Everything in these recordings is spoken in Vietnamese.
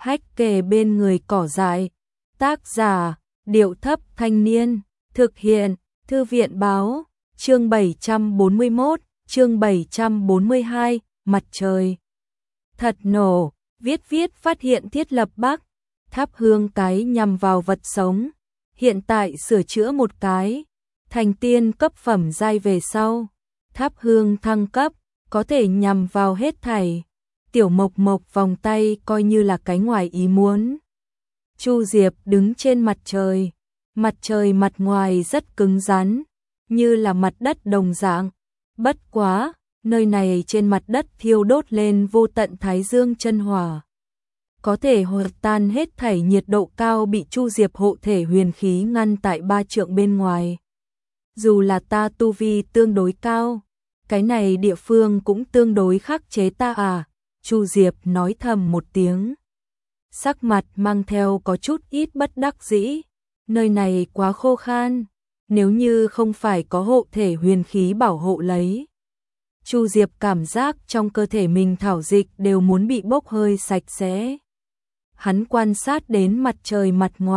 hách kề bên người cỏ dại. Tác giả, Điệu Thấp Thanh Niên. Thực hiện, Thư viện Báo. Chương 741, chương 742, mặt trời. Thật nổ, viết phát hiện thiết lập Bắc. Thắp hương cái nhằm vào vật sống. Hiện tại sửa chữa một cái. Thành tiên cấp phẩm giai về sau. Thắp hương thăng cấp, có thể nhằm vào hết thảy. Tiểu Mộc Mộc vòng tay coi như là cái ngoài ý muốn. Chu Diệp đứng trên mặt trời. Mặt trời mặt ngoài rất cứng rắn, như là mặt đất đồng dạng. Bất quá, nơi này trên mặt đất thiêu đốt lên vô tận thái dương chân hỏa. Có thể hòa tan hết thảy nhiệt độ cao bị Chu Diệp hộ thể huyền khí ngăn tại 3 trượng bên ngoài. Dù là ta tu vi tương đối cao, cái này địa phương cũng tương đối khắc chế ta à, Chu Diệp nói thầm một tiếng. Sắc mặt mang theo có chút ít bất đắc dĩ, nơi này quá khô khan, nếu như không phải có hộ thể huyền khí bảo hộ lấy. Chu Diệp cảm giác trong cơ thể mình thảo dịch đều muốn bị bốc hơi sạch sẽ. Hắn quan sát đến mặt trời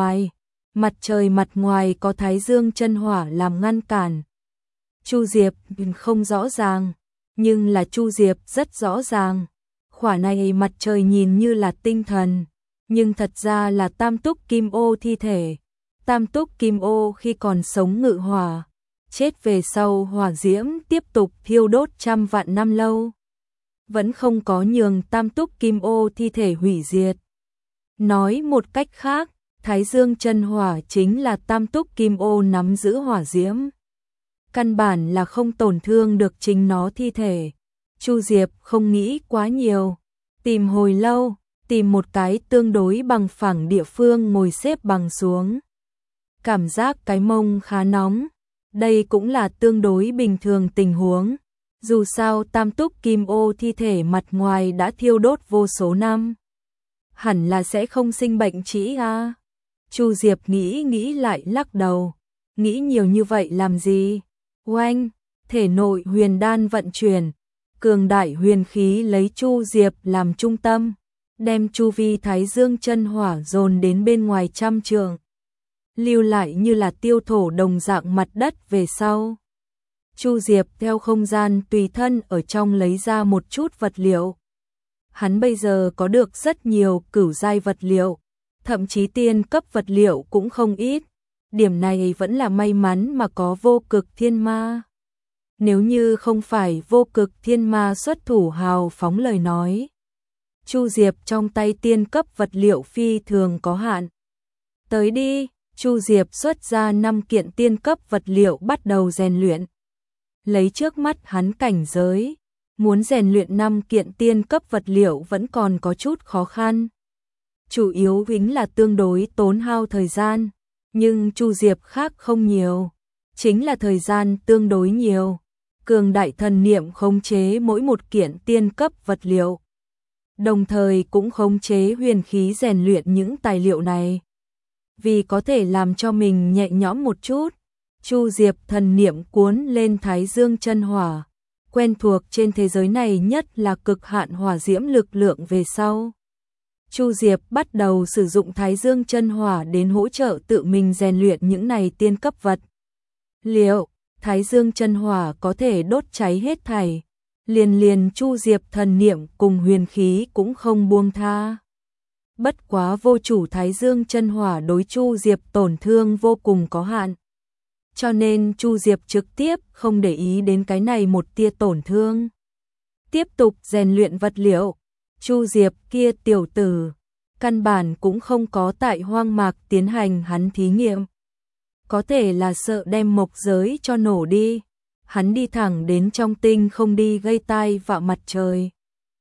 mặt ngoài có thái dương chân hỏa làm ngăn cản. Chu Diệp không rõ ràng, nhưng là Chu Diệp rất rõ ràng. Khỏa này mặt trời nhìn như là tinh thần, nhưng thật ra là tam túc kim ô thi thể. Tam túc kim ô khi còn sống ngự hỏa, chết về sau hỏa diễm tiếp tục thiêu đốt trăm vạn năm lâu. Vẫn không có nhường tam túc kim ô thi thể hủy diệt. Nói một cách khác, thái dương chân hỏa chính là tam túc kim ô nắm giữ hỏa diễm. Căn bản là không tổn thương được chính nó thi thể. Chu Diệp không nghĩ quá nhiều, tìm hồi lâu, tìm một cái tương đối bằng phẳng địa phương ngồi xếp bằng xuống. Cảm giác cái mông khá nóng, đây cũng là tương đối bình thường tình huống. Dù sao tam túc kim ô thi thể mặt ngoài đã thiêu đốt vô số năm, hẳn là sẽ không sinh bệnh trĩ a. Chu Diệp nghĩ lại lắc đầu, nghĩ nhiều như vậy làm gì? Oanh, thể nội huyền đan vận chuyển, cường đại huyền khí lấy Chu Diệp làm trung tâm, đem chu vi thái dương chân hỏa dồn đến bên ngoài trăm trượng, lưu lại như là tiêu thổ đồng dạng mặt đất về sau. Chu Diệp theo không gian tùy thân ở trong lấy ra một chút vật liệu. Hắn bây giờ có được rất nhiều cửu giai vật liệu, thậm chí tiên cấp vật liệu cũng không ít. Điểm này vẫn là may mắn mà có vô cực thiên ma. Nếu như không phải vô cực thiên ma xuất thủ hào phóng lời nói, Chu Diệp trong tay tiên cấp vật liệu phi thường có hạn. Tới đi, Chu Diệp xuất ra 5 kiện tiên cấp vật liệu bắt đầu rèn luyện. Lấy trước mắt hắn cảnh giới, muốn rèn luyện 5 kiện tiên cấp vật liệu vẫn còn có chút khó khăn. Chủ yếu chính là tương đối tốn hao thời gian, nhưng Chu Diệp khác không nhiều, chính là thời gian tương đối nhiều. Cường đại thần niệm khống chế mỗi một kiện tiên cấp vật liệu, đồng thời cũng khống chế huyền khí rèn luyện những tài liệu này. Vì có thể làm cho mình nhẹ nhõm một chút, Chu Diệp thần niệm cuốn lên thái dương chân hỏa, quen thuộc trên thế giới này nhất là cực hạn hỏa diễm lực lượng về sau. Chu Diệp bắt đầu sử dụng thái dương chân hỏa đến hỗ trợ tự mình rèn luyện những này tiên cấp vật liệu. Thái dương chân hỏa có thể đốt cháy hết thảy, liền Chu Diệp thần niệm cùng huyền khí cũng không buông tha. Bất quá vô chủ thái dương chân hỏa đối Chu Diệp tổn thương vô cùng có hạn, cho nên Chu Diệp trực tiếp không để ý đến cái này một tia tổn thương. Tiếp tục rèn luyện vật liệu. Chu Diệp kia tiểu tử, căn bản cũng không có tại hoang mạc tiến hành hắn thí nghiệm. Có thể là sợ đem mộc giới cho nổ đi, hắn đi thẳng đến trong tinh không đi gây tai vạ mặt trời.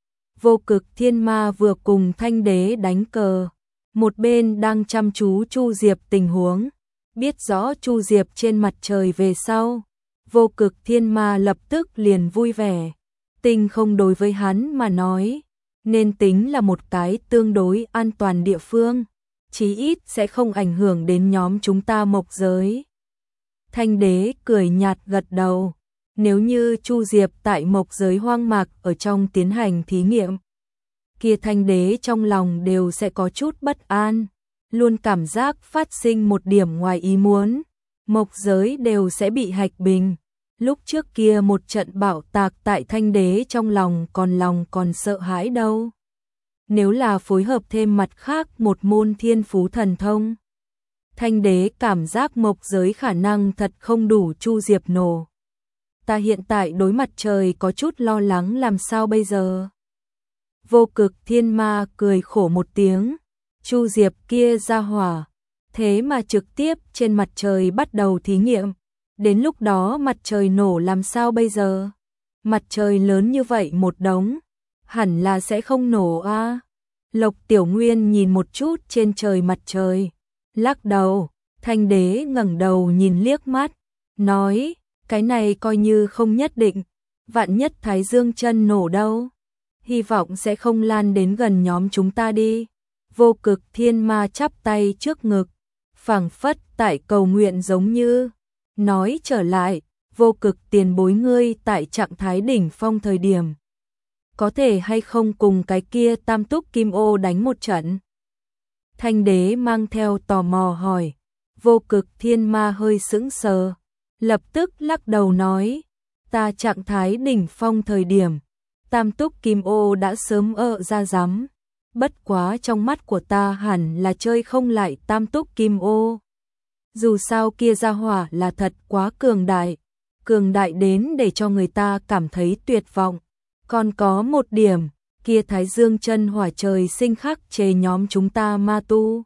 Vô cực thiên ma vừa cùng Thanh Đế đánh cờ, một bên đang chăm chú Chu Diệp tình huống, biết rõ Chu Diệp trên mặt trời về sau, vô cực thiên ma lập tức liền vui vẻ. Tinh không đối với hắn mà nói, nên tính là một cái tương đối an toàn địa phương, chí ít sẽ không ảnh hưởng đến nhóm chúng ta mộc giới. Thanh Đế cười nhạt gật đầu, nếu như Chu Diệp tại mộc giới hoang mạc ở trong tiến hành thí nghiệm, kia Thanh đế trong lòng đều sẽ có chút bất an, luôn cảm giác phát sinh một điểm ngoài ý muốn, mộc giới đều sẽ bị hạch bình. Lúc trước kia một trận bạo tạc tại Thanh đế trong lòng còn sợ hãi đâu. Nếu là phối hợp thêm mặt khác một môn thiên phú thần thông, Thanh đế cảm giác mộc giới khả năng thật không đủ Chu Diệp nổ. Ta hiện tại đối mặt trời có chút lo lắng làm sao bây giờ. Vô Cực Thiên Ma cười khổ một tiếng, Chu Diệp kia ra hỏa, thế mà trực tiếp trên mặt trời bắt đầu thí nghiệm. Đến lúc đó mặt trời nổ làm sao bây giờ? Mặt trời lớn như vậy một đống, hẳn là sẽ không nổ a. Lộc Tiểu Nguyên nhìn một chút trên trời mặt trời, lắc đầu. Thanh đế ngẩng đầu nhìn liếc mắt, nói, cái này coi như không nhất định, vạn nhất Thái Dương chân nổ đâu, hy vọng sẽ không lan đến gần nhóm chúng ta đi. Vô Cực Thiên Ma chắp tay trước ngực, phảng phất tại cầu nguyện giống như. Nói trở lại, Vô Cực tiền bối ngươi tại trạng thái đỉnh phong thời điểm, có thể hay không cùng cái kia Tam Túc Kim Ô đánh một trận? Thanh đế mang theo tò mò hỏi. Vô Cực Thiên Ma hơi sững sờ, lập tức lắc đầu nói, ta trạng thái đỉnh phong thời điểm, Tam Túc Kim Ô đã sớm ra rắm, bất quá trong mắt của ta hẳn là chơi không lại Tam Túc Kim Ô. Dù sao kia ra hỏa là thật quá cường đại đến để cho người ta cảm thấy tuyệt vọng. Còn có một điểm, kia Thái Dương chân hỏa trời sinh khắc chế nhóm chúng ta ma tu.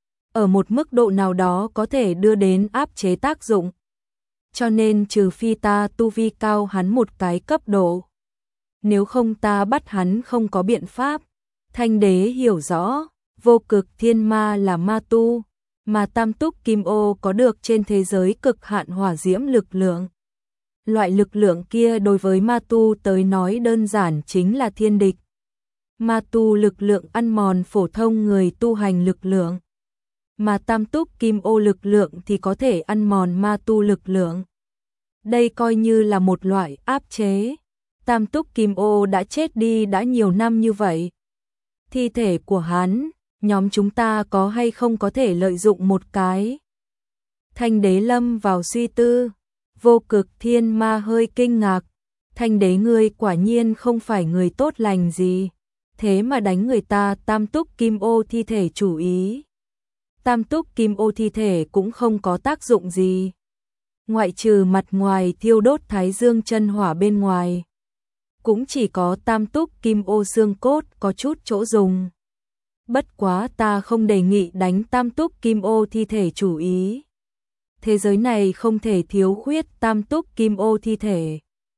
Ở một mức độ nào đó có thể đưa đến áp chế tác dụng. Cho nên trừ phi ta tu vi cao hắn một cái cấp độ. Nếu không ta bắt hắn không có biện pháp. Thanh đế hiểu rõ, Vô Cực Thiên Ma là ma tu, mà Tam Túc Kim Ô có được trên thế giới cực hạn hỏa diễm lực lượng. Loại lực lượng kia đối với ma tu tới nói đơn giản chính là thiên địch. Ma tu lực lượng ăn mòn phổ thông người tu hành lực lượng, mà Tam Túc Kim Ô lực lượng thì có thể ăn mòn ma tu lực lượng. Đây coi như là một loại áp chế. Tam Túc Kim Ô đã chết đi đã nhiều năm như vậy. Thi thể của hắn, nhóm chúng ta có hay không có thể lợi dụng một cái? Thanh đế lâm vào suy tư. Vô Cực Thiên Ma hơi kinh ngạc. Thanh đế ngươi quả nhiên không phải người tốt lành gì, thế mà đánh người ta Tam Túc Kim Ô thi thể chủ ý. Tam Túc Kim Ô thi thể cũng không có tác dụng gì, ngoại trừ mặt ngoài thiêu đốt Thái Dương chân hỏa bên ngoài, cũng chỉ có Tam Túc Kim Ô xương cốt có chút chỗ dùng. Bất quá ta không đề nghị đánh Tam Túc Kim Ô thi thể chủ ý. Thế giới này không thể thiếu khuyết Tam Túc Kim Ô thi thể.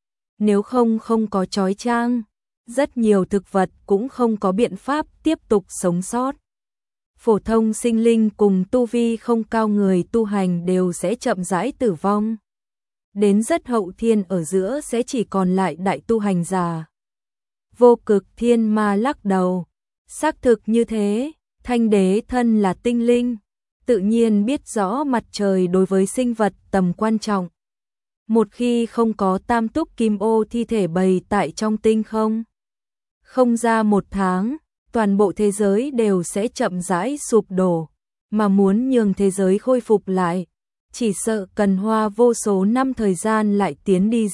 Nếu không có chói chang, rất nhiều thực vật cũng không có biện pháp tiếp tục sống sót. Phổ thông sinh linh cùng tu vi không cao người tu hành đều sẽ chậm rãi tử vong. Đến rất hậu thiên ở giữa sẽ chỉ còn lại đại tu hành giả. Vô Cực Thiên Ma lắc đầu. Xác thực như thế, Thanh đế thân là tinh linh, tự nhiên biết rõ mặt trời đối với sinh vật tầm quan trọng. Một khi không có Tam Túc Kim Ô thi thể bày tại trong tinh không ra một tháng, toàn bộ thế giới đều sẽ chậm rãi sụp đổ, mà muốn nhường thế giới khôi phục lại, chỉ sợ cần hoa vô số năm thời gian lại tiến đi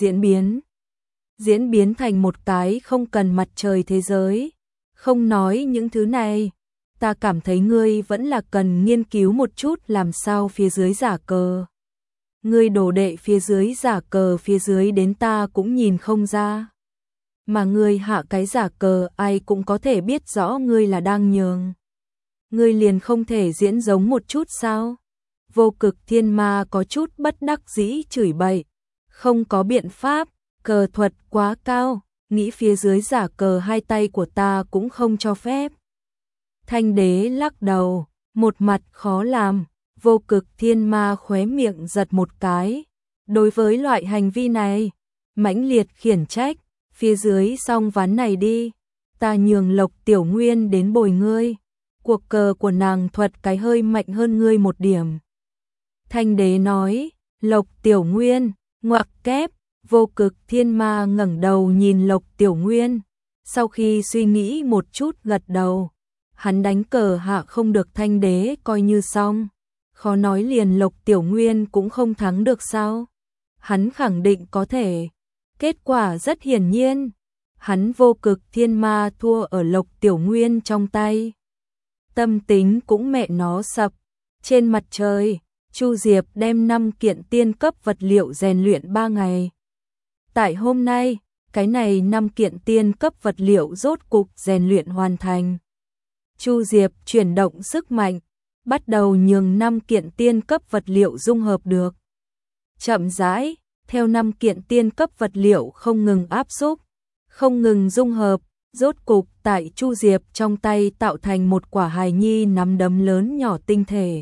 diễn biến thành một cái không cần mặt trời thế giới. Không nói những thứ này, ta cảm thấy ngươi vẫn là cần nghiên cứu một chút làm sao phía dưới giả cờ. Ngươi đồ đệ phía dưới giả cờ phía dưới đến ta cũng nhìn không ra. Mà ngươi hạ cái giả cờ ai cũng có thể biết rõ ngươi là đang nhường. Ngươi liền không thể diễn giống một chút sao? Vô Cực Thiên Ma có chút bất đắc dĩ chửi bậy. Không có biện pháp, cờ thuật quá cao, nghĩ phía dưới giả cờ hai tay của ta cũng không cho phép. Thanh đế lắc đầu, một mặt khó làm. Vô Cực Thiên Ma khóe miệng giật một cái. Đối với loại hành vi này, mãnh liệt khiển trách, phía dưới xong ván này đi, ta nhường Lộc Tiểu Nguyên đến bồi ngươi. Cuộc cờ của nàng thuật cái hơi mạnh hơn ngươi một điểm. Thanh đế nói, Lộc Tiểu Nguyên, ngoặc kép. Vô Cực Thiên Ma ngẩng đầu nhìn Lộc Tiểu Nguyên, Sau khi suy nghĩ một chút gật đầu, hắn đánh cờ hạ không được Thanh đế coi như xong, khó nói liền Lộc Tiểu Nguyên cũng không thắng được sao? Hắn khẳng định có thể. Kết quả rất hiển nhiên, hắn vô cực thiên ma thua ở Lộc Tiểu Nguyên trong tay. Tâm tính cũng mẹ nó sập. Trên mặt trời, Chu Diệp đem 5 kiện tiên cấp vật liệu rèn luyện 3 ngày. Tại hôm nay, cái này 5 kiện tiên cấp vật liệu rốt cục rèn luyện hoàn thành. Chu Diệp chuyển động sức mạnh, bắt đầu nhường 5 kiện tiên cấp vật liệu dung hợp được. Chậm rãi, theo 5 kiện tiên cấp vật liệu không ngừng áp xúc, không ngừng dung hợp, rốt cục tại Chu Diệp trong tay tạo thành một quả hài nhi nắm đấm lớn nhỏ tinh thể.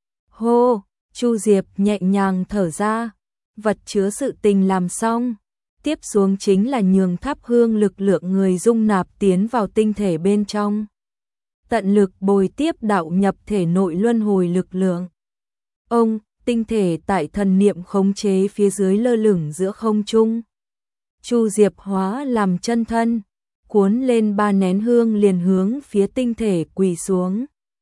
Hô, Chu Diệp nhẹ nhàng thở ra, vật chứa sự tình làm xong, tiếp xuống chính là nhường tháp hương lực lượng người dung nạp tiến vào tinh thể bên trong. Tận lực bồi tiếp đạo nhập thể nội luân hồi lực lượng. Tinh thể tại thần niệm khống chế phía dưới lơ lửng giữa không trung. Chu Diệp hóa làm chân thân, cuốn lên 3 nén hương liền hướng phía tinh thể quỳ xuống.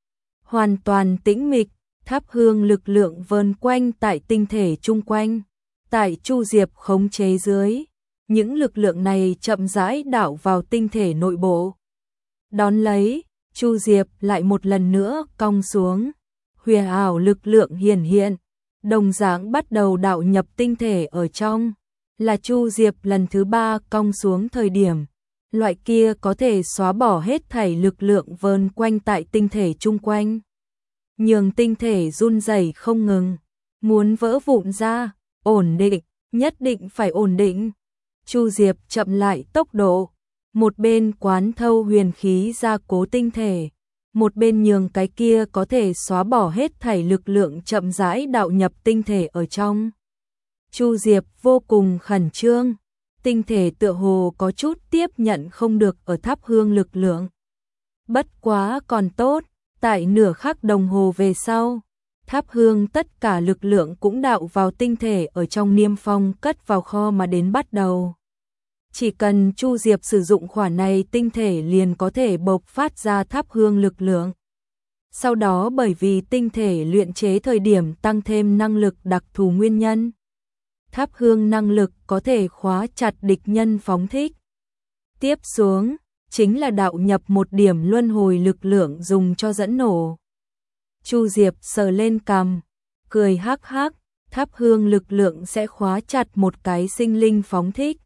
Hoàn toàn tĩnh mịch, tháp hương lực lượng vờn quanh tại tinh thể chung quanh. Tại Chu Diệp khống chế dưới, những lực lượng này chậm rãi đảo vào tinh thể nội bộ. Đón lấy, Chu Diệp lại một lần nữa cong xuống, huyền ảo lực lượng hiển hiện, đồng dạng bắt đầu đạo nhập tinh thể ở trong. Là Chu Diệp lần thứ 3 cong xuống thời điểm, loại kia có thể xóa bỏ hết thảy lực lượng vờn quanh tại tinh thể chung quanh. Nhường tinh thể run rẩy không ngừng, muốn vỡ vụn ra, ổn định, nhất định phải ổn định. Chu Diệp chậm lại tốc độ, một bên quán thâu huyền khí ra cố tinh thể, một bên nhường cái kia có thể xóa bỏ hết thảy lực lượng chậm rãi đạo nhập tinh thể ở trong. Chu Diệp vô cùng khẩn trương, tinh thể tựa hồ có chút tiếp nhận không được ở tháp hương lực lượng. Bất quá còn tốt, tại nửa khắc đồng hồ về sau, tháp hương tất cả lực lượng cũng đạo vào tinh thể ở trong niêm phong cất vào kho mà đến bắt đầu. Chỉ cần Chu Diệp sử dụng khoản này tinh thể liền có thể bộc phát ra tháp hương lực lượng. Sau đó bởi vì tinh thể luyện chế thời điểm tăng thêm năng lực đặc thù nguyên nhân, tháp hương năng lực có thể khóa chặt địch nhân phóng thích. Tiếp xuống, chính là đạo nhập một điểm luân hồi lực lượng dùng cho dẫn nổ. Chu Diệp sờ lên cằm, cười hắc hắc, tháp hương lực lượng sẽ khóa chặt một cái sinh linh phóng thích.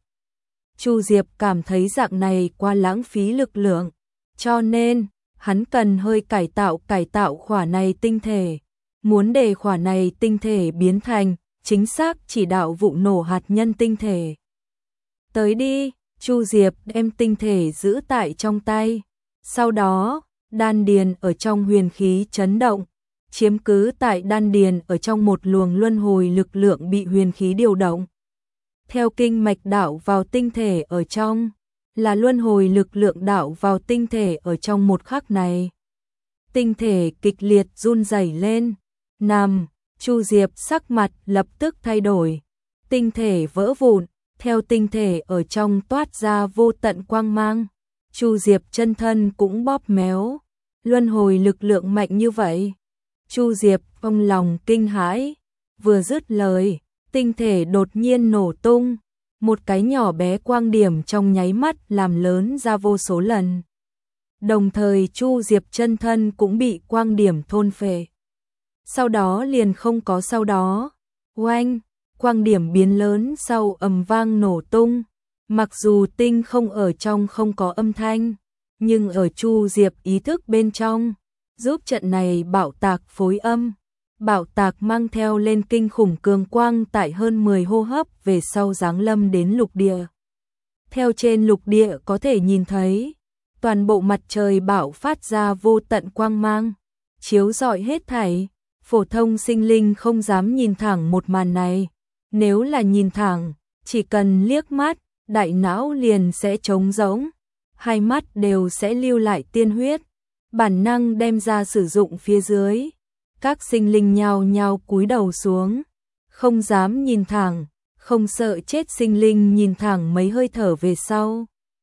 Chu Diệp cảm thấy dạng này quá lãng phí lực lượng, cho nên hắn cần hơi cải tạo khỏa này tinh thể. Muốn để khỏa này tinh thể biến thành chính xác chỉ đạo vụ nổ hạt nhân tinh thể. Tới đi, Chu Diệp đem tinh thể giữ tại trong tay. Sau đó, đan điền ở trong huyền khí chấn động, chiếm cứ tại đan điền ở trong một luồng luân hồi lực lượng bị huyền khí điều động. Theo kinh mạch đạo vào tinh thể ở trong, là luân hồi lực lượng đạo vào tinh thể ở trong một khắc này. Tinh thể kịch liệt run rẩy lên, Chu Diệp sắc mặt lập tức thay đổi. Tinh thể vỡ vụn, theo tinh thể ở trong toát ra vô tận quang mang. Chu Diệp chân thân cũng bóp méo, luân hồi lực lượng mạnh như vậy. Chu Diệp trong lòng kinh hãi, vừa dứt lời, tinh thể đột nhiên nổ tung, một cái nhỏ bé quang điểm trong nháy mắt làm lớn ra vô số lần. Đồng thời Chu Diệp chân thân cũng bị quang điểm thôn phệ. Sau đó liền không có sau đó. Oanh, quang điểm biến lớn sau ầm vang nổ tung. Mặc dù tinh không ở trong không có âm thanh, nhưng ở Chu Diệp ý thức bên trong, giúp trận này bạo tạc phối âm. Bạo tạc mang theo lên kinh khủng cường quang tại hơn 10 hô hấp về sau giáng lâm đến lục địa. Theo trên lục địa có thể nhìn thấy, toàn bộ mặt trời bạo phát ra vô tận quang mang, chiếu rọi hết thảy. Phổ thông sinh linh không dám nhìn thẳng một màn này. Nếu là nhìn thẳng, chỉ cần liếc mắt, đại não liền sẽ trống rỗng, hai mắt đều sẽ lưu lại tiên huyết, bản năng đem ra sử dụng phía dưới. Các sinh linh nhao nhao cúi đầu xuống, không dám nhìn thẳng, không sợ chết sinh linh nhìn thẳng mấy hơi thở về sau.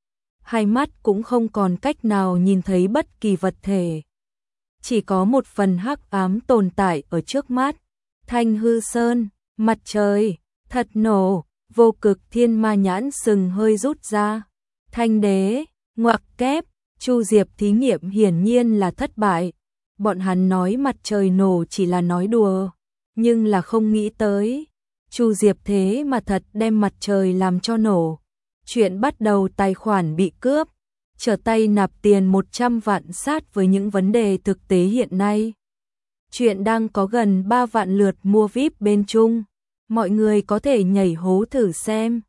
hai mắt cũng không còn cách nào nhìn thấy bất kỳ vật thể. Chỉ có một phần hắc ám tồn tại ở trước mắt. Thanh hư sơn, mặt trời, thật nổ, vô cực thiên ma nhãn sừng hơi rút ra. Thanh đế, ngoặc kép, Chu Diệp thí nghiệm hiển nhiên là thất bại. Bọn hắn nói mặt trời nổ chỉ là nói đùa, nhưng là không nghĩ tới. Chu Diệp thế mà thật đem mặt trời làm cho nổ. Chuyện bắt đầu tài khoản bị cướp, trở tay nạp tiền 100 vạn sát với những vấn đề thực tế hiện nay. Chuyện đang có gần 3 vạn lượt mua VIP bên Trung. Mọi người có thể nhảy hố thử xem.